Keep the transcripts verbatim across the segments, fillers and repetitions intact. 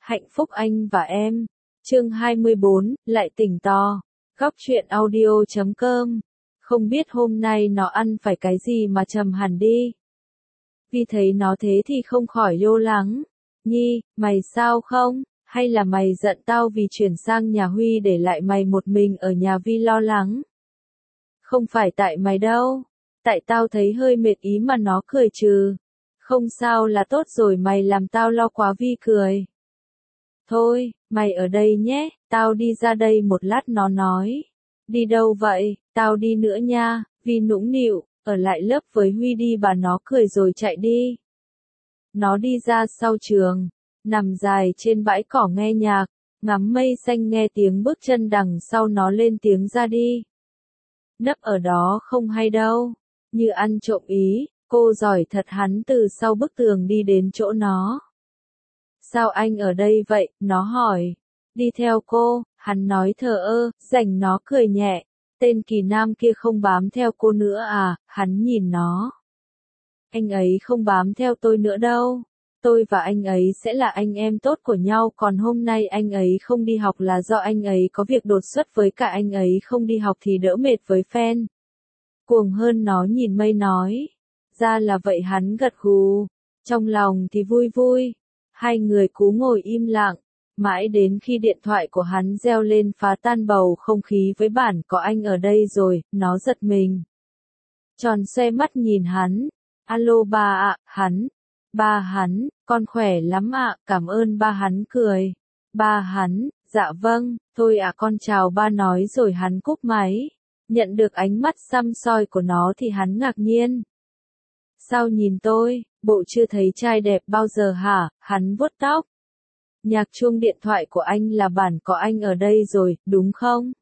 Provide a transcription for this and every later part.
Hạnh phúc anh và em. Chương hai mươi bốn, lại tỉnh to. Góc truyện audio chấm com. Không biết hôm nay nó ăn phải cái gì mà trầm hẳn đi. Vi thấy nó thế thì không khỏi lo lắng. Nhi, mày sao không? Hay là mày giận tao vì chuyển sang nhà Huy để lại mày một mình ở nhà Vi lo lắng? Không phải tại mày đâu. Tại tao thấy hơi mệt ý mà nó cười trừ. Không sao là tốt rồi, mày làm tao lo quá. Vi cười. Thôi, mày ở đây nhé, tao đi ra đây một lát, nó nói. Đi đâu vậy? Tao đi nữa nha. Vi nũng nịu, ở lại lớp với Huy đi, bà nó cười rồi chạy đi. Nó đi ra sau trường, nằm dài trên bãi cỏ nghe nhạc, ngắm mây xanh, nghe tiếng bước chân đằng sau nó lên tiếng ra đi. Nấp ở đó không hay đâu. Như ăn trộm ý, cô giỏi thật. Hắn từ sau bức tường đi đến chỗ nó. Sao anh ở đây vậy? Nó hỏi. Đi theo cô, hắn nói thờ ơ, rảnh. Nó cười nhẹ. Tên kỳ nam kia không bám theo cô nữa à? Hắn nhìn nó. Anh ấy không bám theo tôi nữa đâu. Tôi và anh ấy sẽ là anh em tốt của nhau, còn hôm nay anh ấy không đi học là do anh ấy có việc đột xuất, với cả anh ấy không đi học thì đỡ mệt với fan. Cuồng hơn. Nó nhìn mây nói. Ra là vậy. Hắn gật gù. Trong lòng thì vui vui. Hai người cú ngồi im lặng. Mãi đến khi điện thoại của hắn reo lên phá tan bầu không khí với bản có anh ở đây rồi, nó giật mình. Tròn xoe mắt nhìn hắn. Alo ba ạ. Hắn. Ba hắn, con khỏe lắm ạ, cảm ơn ba. Hắn cười. Ba hắn, dạ vâng, thôi ạ con chào ba, nói rồi hắn cúp máy. Nhận được ánh mắt săm soi của nó thì hắn ngạc nhiên. Sao nhìn tôi, bộ chưa thấy trai đẹp bao giờ hả? Hắn vuốt tóc. Nhạc chuông điện thoại của anh là bản có anh ở đây rồi, đúng không?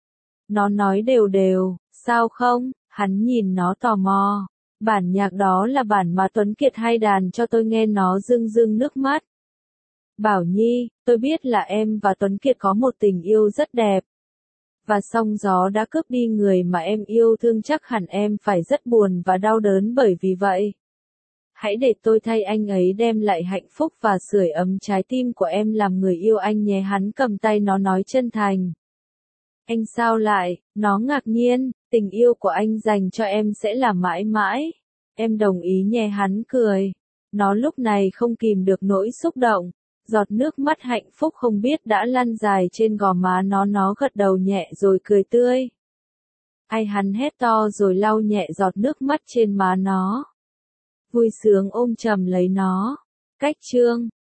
Nó nói đều đều. Sao không? Hắn nhìn nó tò mò. Bản nhạc đó là bản mà Tuấn Kiệt hay đàn cho tôi nghe. Nó rưng rưng nước mắt. Bảo Nhi, tôi biết là em và Tuấn Kiệt có một tình yêu rất đẹp. Và sóng gió đã cướp đi người mà em yêu thương, chắc hẳn em phải rất buồn và đau đớn bởi vì vậy. Hãy để tôi thay anh ấy đem lại hạnh phúc và sưởi ấm trái tim của em làm người yêu anh nhé. Hắn cầm tay nó nói chân thành. Anh sao lại? Nó ngạc nhiên. Tình yêu của anh dành cho em sẽ là mãi mãi. Em đồng ý nhé. Hắn cười. Nó lúc này không kìm được nỗi xúc động. Giọt nước mắt hạnh phúc không biết đã lăn dài trên gò má nó. Nó gật đầu nhẹ rồi cười tươi. Ai? Hắn hét to rồi lau nhẹ giọt nước mắt trên má nó. Vui sướng ôm chầm lấy nó. Cách chương